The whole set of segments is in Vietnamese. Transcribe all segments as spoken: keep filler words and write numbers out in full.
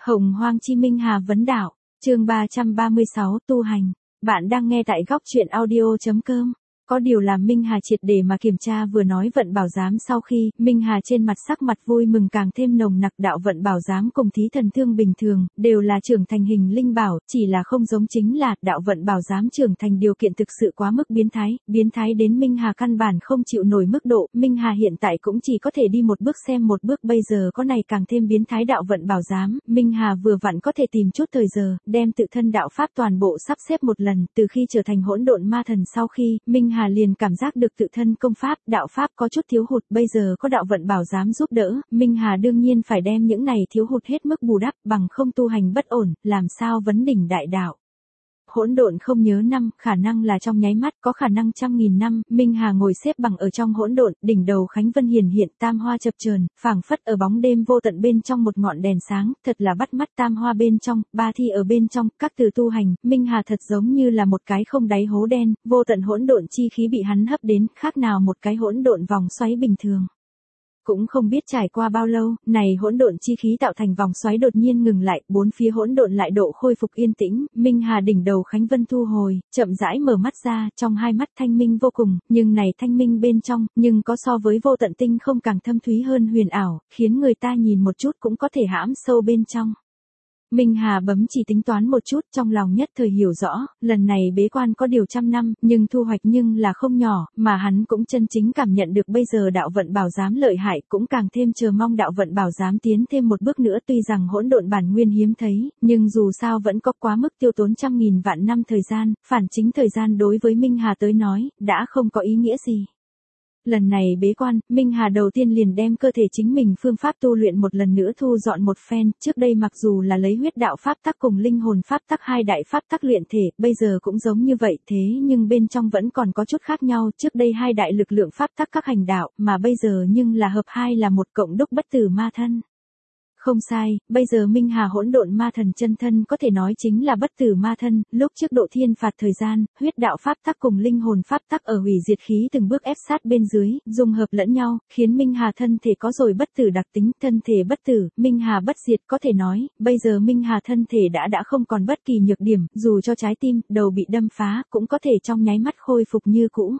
Hồng Hoang Chi Minh Hà vấn đạo, chương ba trăm ba mươi sáu tu hành. Bạn đang nghe tại góc truyện audio.com. Có điều làm Minh Hà triệt để mà kiểm tra vừa nói vận bảo giám sau khi, Minh Hà trên mặt sắc mặt vui mừng càng thêm nồng nặc. Đạo vận bảo giám cùng thí thần thương bình thường, đều là trưởng thành hình linh bảo, chỉ là không giống chính là, đạo vận bảo giám trưởng thành điều kiện thực sự quá mức biến thái, biến thái đến Minh Hà căn bản không chịu nổi mức độ. Minh Hà hiện tại cũng chỉ có thể đi một bước xem một bước, bây giờ có này càng thêm biến thái đạo vận bảo giám, Minh Hà vừa vặn có thể tìm chút thời giờ, đem tự thân đạo pháp toàn bộ sắp xếp một lần. Từ khi trở thành hỗn độn ma thần sau khi, Minh Hà liền cảm giác được tự thân công pháp, đạo pháp có chút thiếu hụt, bây giờ có đạo vận bảo giám giúp đỡ, Minh Hà đương nhiên phải đem những này thiếu hụt hết mức bù đắp, bằng không tu hành bất ổn, làm sao vấn đỉnh đại đạo. Hỗn độn không nhớ năm, khả năng là trong nháy mắt, có khả năng trăm nghìn năm. Minh Hà ngồi xếp bằng ở trong hỗn độn, đỉnh đầu Khánh Vân hiển hiện, tam hoa chập chờn, phảng phất ở bóng đêm vô tận bên trong một ngọn đèn sáng, thật là bắt mắt. Tam hoa bên trong, ba thi ở bên trong, các từ tu hành, Minh Hà thật giống như là một cái không đáy hố đen, vô tận hỗn độn chi khí bị hắn hấp đến, khác nào một cái hỗn độn vòng xoáy bình thường. Cũng không biết trải qua bao lâu, này hỗn độn chi khí tạo thành vòng xoáy đột nhiên ngừng lại, bốn phía hỗn độn lại độ khôi phục yên tĩnh. Minh Hà đỉnh đầu Khánh Vân thu hồi, chậm rãi mở mắt ra, trong hai mắt thanh minh vô cùng, nhưng này thanh minh bên trong, nhưng có so với vô tận tinh không càng thâm thúy hơn huyền ảo, khiến người ta nhìn một chút cũng có thể hãm sâu bên trong. Minh Hà bấm chỉ tính toán một chút, trong lòng nhất thời hiểu rõ, lần này bế quan có điều trăm năm, nhưng thu hoạch nhưng là không nhỏ, mà hắn cũng chân chính cảm nhận được bây giờ đạo vận bảo giám lợi hại, cũng càng thêm chờ mong đạo vận bảo giám tiến thêm một bước nữa. Tuy rằng hỗn độn bản nguyên hiếm thấy, nhưng dù sao vẫn có quá mức tiêu tốn trăm nghìn vạn năm thời gian, phản chính thời gian đối với Minh Hà tới nói, đã không có ý nghĩa gì. Lần này bế quan, Minh Hà đầu tiên liền đem cơ thể chính mình phương pháp tu luyện một lần nữa thu dọn một phen, trước đây mặc dù là lấy huyết đạo pháp tắc cùng linh hồn pháp tắc hai đại pháp tắc luyện thể, bây giờ cũng giống như vậy, thế nhưng bên trong vẫn còn có chút khác nhau, trước đây hai đại lực lượng pháp tắc các hành đạo, mà bây giờ nhưng là hợp hai là một cộng đúc bất tử ma thân. Không sai, bây giờ Minh Hà hỗn độn ma thần chân thân có thể nói chính là bất tử ma thân, lúc trước độ thiên phạt thời gian, huyết đạo pháp tắc cùng linh hồn pháp tắc ở hủy diệt khí từng bước ép sát bên dưới, dung hợp lẫn nhau, khiến Minh Hà thân thể có rồi bất tử đặc tính, thân thể bất tử, Minh Hà bất diệt, có thể nói, bây giờ Minh Hà thân thể đã đã không còn bất kỳ nhược điểm, dù cho trái tim, đầu bị đâm phá, cũng có thể trong nháy mắt khôi phục như cũ.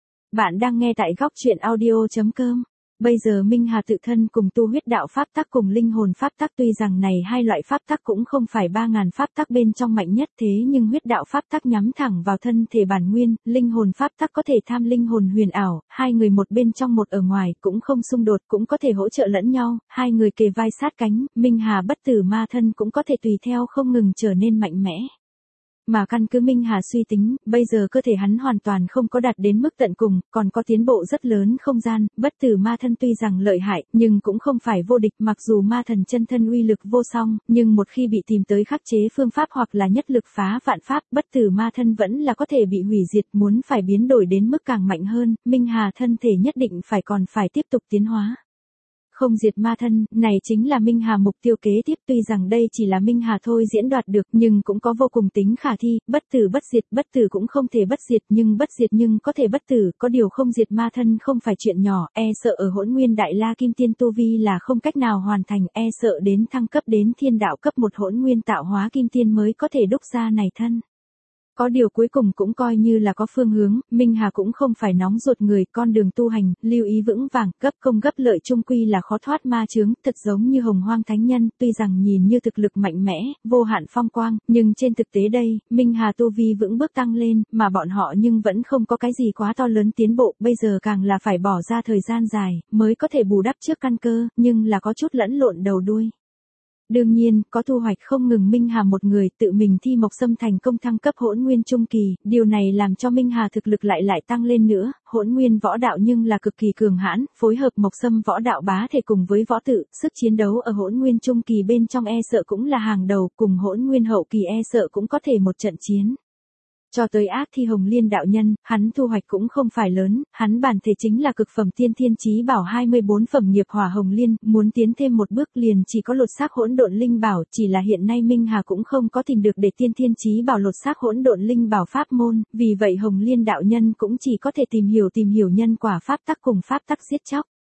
Bạn đang nghe tại góc truyện audio.com. Bây giờ Minh Hà tự thân cùng tu huyết đạo pháp tắc cùng linh hồn pháp tắc, tuy rằng này hai loại pháp tắc cũng không phải ba ngàn pháp tắc bên trong mạnh nhất, thế nhưng huyết đạo pháp tắc nhắm thẳng vào thân thể bản nguyên, linh hồn pháp tắc có thể tham linh hồn huyền ảo, hai người một bên trong một ở ngoài, cũng không xung đột, cũng có thể hỗ trợ lẫn nhau, hai người kề vai sát cánh, Minh Hà bất tử ma thân cũng có thể tùy theo không ngừng trở nên mạnh mẽ. Mà căn cứ Minh Hà suy tính, bây giờ cơ thể hắn hoàn toàn không có đạt đến mức tận cùng, còn có tiến bộ rất lớn không gian, bất tử ma thân tuy rằng lợi hại, nhưng cũng không phải vô địch, mặc dù ma thần chân thân uy lực vô song, nhưng một khi bị tìm tới khắc chế phương pháp hoặc là nhất lực phá vạn pháp, bất tử ma thân vẫn là có thể bị hủy diệt, muốn phải biến đổi đến mức càng mạnh hơn, Minh Hà thân thể nhất định phải còn phải tiếp tục tiến hóa. Không diệt ma thân, này chính là Minh Hà mục tiêu kế tiếp, tuy rằng đây chỉ là Minh Hà thôi diễn đoạt được, nhưng cũng có vô cùng tính khả thi, bất tử bất diệt, bất tử cũng không thể bất diệt, nhưng bất diệt nhưng có thể bất tử, có điều không diệt ma thân không phải chuyện nhỏ, e sợ ở hỗn nguyên đại la kim tiên tu vi là không cách nào hoàn thành, e sợ đến thăng cấp đến thiên đạo cấp một hỗn nguyên tạo hóa kim tiên mới có thể đúc ra này thân. Có điều cuối cùng cũng coi như là có phương hướng, Minh Hà cũng không phải nóng ruột người, con đường tu hành, lưu ý vững vàng, gấp công gấp lợi chung quy là khó thoát ma chướng, thật giống như Hồng Hoang Thánh Nhân, tuy rằng nhìn như thực lực mạnh mẽ, vô hạn phong quang, nhưng trên thực tế đây, Minh Hà tu vi vững bước tăng lên, mà bọn họ nhưng vẫn không có cái gì quá to lớn tiến bộ, bây giờ càng là phải bỏ ra thời gian dài, mới có thể bù đắp trước căn cơ, nhưng là có chút lẫn lộn đầu đuôi. Đương nhiên, có thu hoạch không ngừng Minh Hà một người tự mình thi Mộc Sâm thành công thăng cấp hỗn nguyên trung kỳ, điều này làm cho Minh Hà thực lực lại lại tăng lên nữa, hỗn nguyên võ đạo nhưng là cực kỳ cường hãn, phối hợp Mộc Sâm võ đạo bá thể cùng với võ tự, sức chiến đấu ở hỗn nguyên trung kỳ bên trong e sợ cũng là hàng đầu, cùng hỗn nguyên hậu kỳ e sợ cũng có thể một trận chiến. Cho tới Ác Thi Hồng Liên đạo nhân, hắn thu hoạch cũng không phải lớn, hắn bản thể chính là cực phẩm tiên thiên chí bảo hai mươi bốn phẩm nghiệp hỏa hồng liên, muốn tiến thêm một bước liền chỉ có lột xác hỗn độn linh bảo, chỉ là hiện nay Minh Hà cũng không có tìm được để tiên thiên chí bảo lột xác hỗn độn linh bảo pháp môn, vì vậy Hồng Liên đạo nhân cũng chỉ có thể tìm hiểu tìm hiểu nhân quả pháp tắc cùng pháp tắc giết chóc.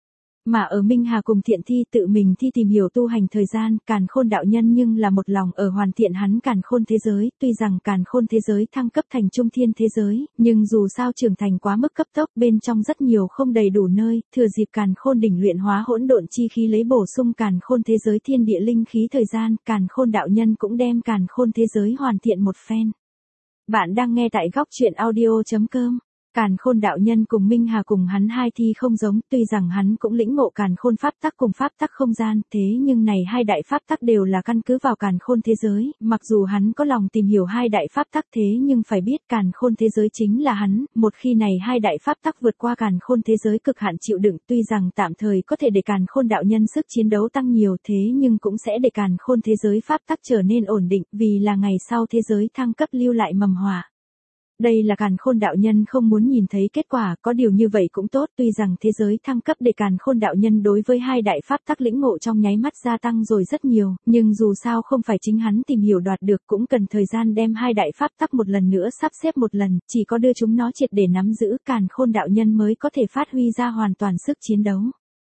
Mà ở Minh Hà cùng Thiện Thi tự mình thi tìm hiểu tu hành thời gian, Càn Khôn đạo nhân nhưng là một lòng ở hoàn thiện hắn Càn Khôn thế giới, tuy rằng Càn Khôn thế giới thăng cấp thành Trung Thiên thế giới, nhưng dù sao trưởng thành quá mức cấp tốc, bên trong rất nhiều không đầy đủ nơi, thừa dịp Càn Khôn đỉnh luyện hóa hỗn độn chi khí lấy bổ sung Càn Khôn thế giới thiên địa linh khí thời gian, Càn Khôn đạo nhân cũng đem Càn Khôn thế giới hoàn thiện một phen. Bạn đang nghe tại góc truyện audio chấm com. Càn Khôn đạo nhân cùng Minh Hà cùng hắn hai thi không giống, tuy rằng hắn cũng lĩnh ngộ Càn Khôn pháp tắc cùng pháp tắc không gian, thế nhưng này hai đại pháp tắc đều là căn cứ vào Càn Khôn thế giới, mặc dù hắn có lòng tìm hiểu hai đại pháp tắc thế nhưng phải biết Càn Khôn thế giới chính là hắn, một khi này hai đại pháp tắc vượt qua Càn Khôn thế giới cực hạn chịu đựng, tuy rằng tạm thời có thể để Càn Khôn đạo nhân sức chiến đấu tăng nhiều thế nhưng cũng sẽ để Càn Khôn thế giới pháp tắc trở nên ổn định, vì là ngày sau thế giới thăng cấp lưu lại mầm họa. Đây là Càn Khôn đạo nhân không muốn nhìn thấy kết quả, có điều như vậy cũng tốt, tuy rằng thế giới thăng cấp để Càn Khôn đạo nhân đối với hai đại pháp tắc lĩnh ngộ trong nháy mắt gia tăng rồi rất nhiều, nhưng dù sao không phải chính hắn tìm hiểu đoạt được, cũng cần thời gian đem hai đại pháp tắc một lần nữa sắp xếp một lần, chỉ có đưa chúng nó triệt để nắm giữ, Càn Khôn đạo nhân mới có thể phát huy ra hoàn toàn sức chiến đấu.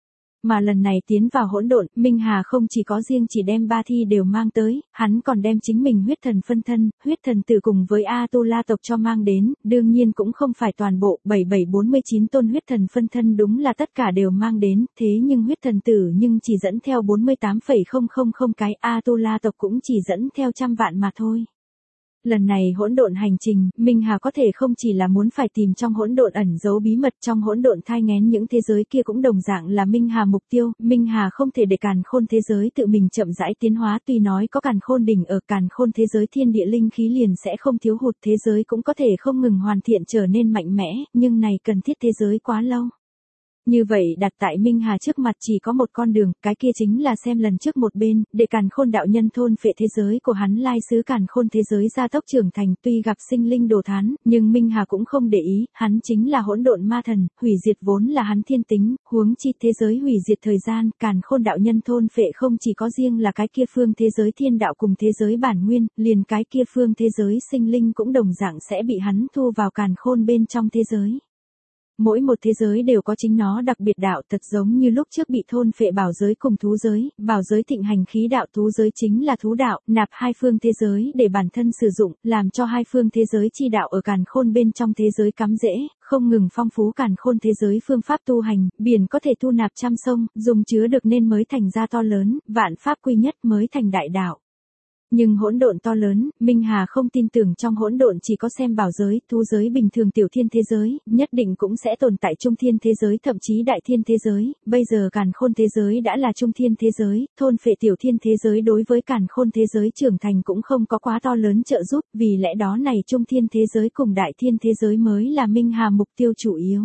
Mà lần này tiến vào hỗn độn, Minh Hà không chỉ có riêng chỉ đem ba thi đều mang tới, hắn còn đem chính mình huyết thần phân thân, huyết thần tử cùng với A-tu-la tộc cho mang đến, đương nhiên cũng không phải toàn bộ, bảy bảy bốn mươi chín tôn huyết thần phân thân đúng là tất cả đều mang đến, thế nhưng huyết thần tử nhưng chỉ dẫn theo bốn mươi tám phẩy không không không cái, A-tu-la tộc cũng chỉ dẫn theo trăm vạn mà thôi. Lần này hỗn độn hành trình, Minh Hà có thể không chỉ là muốn phải tìm trong hỗn độn ẩn giấu bí mật, trong hỗn độn thai nghén những thế giới kia cũng đồng dạng là Minh Hà mục tiêu, Minh Hà không thể để Càn Khôn thế giới tự mình chậm rãi tiến hóa, tuy nói có Càn Khôn đỉnh ở Càn Khôn thế giới thiên địa linh khí liền sẽ không thiếu hụt, thế giới cũng có thể không ngừng hoàn thiện trở nên mạnh mẽ, nhưng này cần thiết thế giới quá lâu. Như vậy đặt tại Minh Hà trước mặt chỉ có một con đường, cái kia chính là xem lần trước một bên, để Càn Khôn đạo nhân thôn phệ thế giới của hắn lai sứ Càn Khôn thế giới gia tốc trưởng thành, tuy gặp sinh linh đồ thán, nhưng Minh Hà cũng không để ý, hắn chính là hỗn độn ma thần, hủy diệt vốn là hắn thiên tính, huống chi thế giới hủy diệt thời gian, Càn Khôn đạo nhân thôn phệ không chỉ có riêng là cái kia phương thế giới thiên đạo cùng thế giới bản nguyên, liền cái kia phương thế giới sinh linh cũng đồng dạng sẽ bị hắn thu vào Càn Khôn bên trong thế giới. Mỗi một thế giới đều có chính nó đặc biệt đạo, thật giống như lúc trước bị thôn phệ bảo giới cùng thú giới, bảo giới thịnh hành khí đạo, thú giới chính là thú đạo, nạp hai phương thế giới để bản thân sử dụng, làm cho hai phương thế giới chi đạo ở Càn Khôn bên trong thế giới cắm rễ, không ngừng phong phú Càn Khôn thế giới phương pháp tu hành, biển có thể thu nạp trăm sông, dùng chứa được nên mới thành ra to lớn, vạn pháp quy nhất mới thành đại đạo. Nhưng hỗn độn to lớn, Minh Hà không tin tưởng trong hỗn độn chỉ có xem bảo giới, thú giới bình thường tiểu thiên thế giới, nhất định cũng sẽ tồn tại trung thiên thế giới thậm chí đại thiên thế giới, bây giờ Càn Khôn thế giới đã là trung thiên thế giới, thôn phệ tiểu thiên thế giới đối với Càn Khôn thế giới trưởng thành cũng không có quá to lớn trợ giúp, vì lẽ đó này trung thiên thế giới cùng đại thiên thế giới mới là Minh Hà mục tiêu chủ yếu.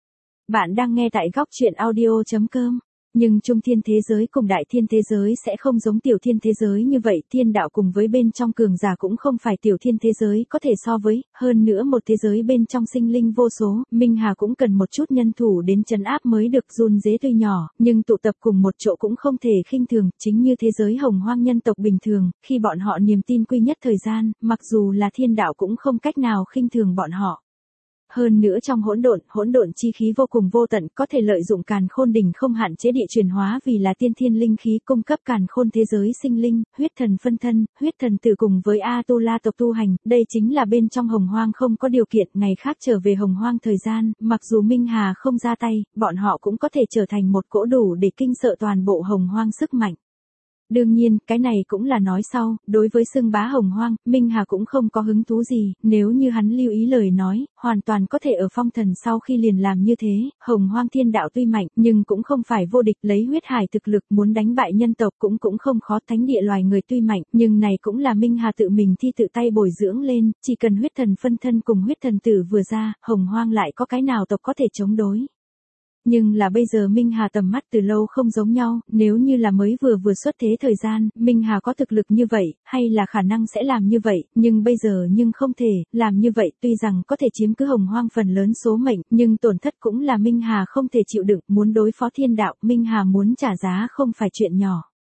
Bạn đang nghe tại góc truyện audio chấm com. Nhưng trung thiên thế giới cùng đại thiên thế giới sẽ không giống tiểu thiên thế giới như vậy, thiên đạo cùng với bên trong cường giả cũng không phải tiểu thiên thế giới có thể so với, hơn nữa một thế giới bên trong sinh linh vô số, Minh Hà cũng cần một chút nhân thủ đến trấn áp mới được, run dế tuy nhỏ, nhưng tụ tập cùng một chỗ cũng không thể khinh thường, chính như thế giới hồng hoang nhân tộc bình thường, khi bọn họ niềm tin quy nhất thời gian, mặc dù là thiên đạo cũng không cách nào khinh thường bọn họ. Hơn nữa trong hỗn độn, hỗn độn chi khí vô cùng vô tận, có thể lợi dụng Càn Khôn đỉnh không hạn chế địa chuyển hóa vì là tiên thiên linh khí cung cấp Càn Khôn thế giới sinh linh, huyết thần phân thân, huyết thần tử cùng với A-tu-la tộc tu hành, đây chính là bên trong hồng hoang không có điều kiện, ngày khác trở về hồng hoang thời gian, mặc dù Minh Hà không ra tay, bọn họ cũng có thể trở thành một cỗ đủ để kinh sợ toàn bộ hồng hoang sức mạnh. Đương nhiên, cái này cũng là nói sau, đối với xưng bá hồng hoang, Minh Hà cũng không có hứng thú gì, nếu như hắn lưu ý lời nói, hoàn toàn có thể ở phong thần sau khi liền làm như thế, hồng hoang thiên đạo tuy mạnh, nhưng cũng không phải vô địch, lấy huyết hải thực lực muốn đánh bại nhân tộc cũng cũng không khó, thánh địa loài người tuy mạnh, nhưng này cũng là Minh Hà tự mình thi tự tay bồi dưỡng lên, chỉ cần huyết thần phân thân cùng huyết thần tử vừa ra, hồng hoang lại có cái nào tộc có thể chống đối. Nhưng là bây giờ Minh Hà tầm mắt từ lâu không giống nhau, nếu như là mới vừa vừa xuất thế thời gian, Minh Hà có thực lực như vậy, hay là khả năng sẽ làm như vậy, nhưng bây giờ nhưng không thể, làm như vậy tuy rằng có thể chiếm cứ hồng hoang phần lớn số mệnh, nhưng tổn thất cũng là Minh Hà không thể chịu đựng, muốn đối phó thiên đạo, Minh Hà muốn trả giá không phải chuyện nhỏ.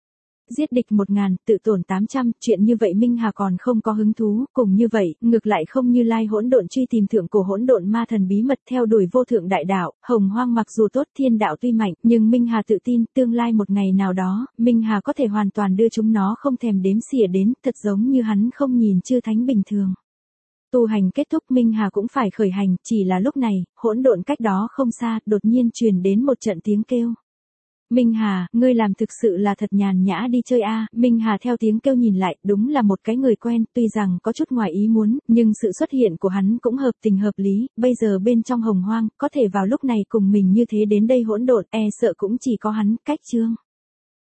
giết địch một ngàn, tự tổn tám trăm, chuyện như vậy Minh Hà còn không có hứng thú, cùng như vậy, ngược lại không Như Lai hỗn độn truy tìm thượng cổ hỗn độn ma thần bí mật theo đuổi vô thượng đại đạo, hồng hoang mặc dù tốt thiên đạo tuy mạnh, nhưng Minh Hà tự tin, tương lai một ngày nào đó, Minh Hà có thể hoàn toàn đưa chúng nó không thèm đếm xỉa đến, thật giống như hắn không nhìn chư thánh bình thường. Tu hành kết thúc Minh Hà cũng phải khởi hành, chỉ là lúc này, hỗn độn cách đó không xa, đột nhiên truyền đến một trận tiếng kêu. Minh Hà, ngươi làm thực sự là thật nhàn nhã đi chơi a. Minh Hà theo tiếng kêu nhìn lại, đúng là một cái người quen, tuy rằng có chút ngoài ý muốn, nhưng sự xuất hiện của hắn cũng hợp tình hợp lý, bây giờ bên trong hồng hoang, có thể vào lúc này cùng mình như thế đến đây hỗn độn, e sợ cũng chỉ có hắn, Cách Trương.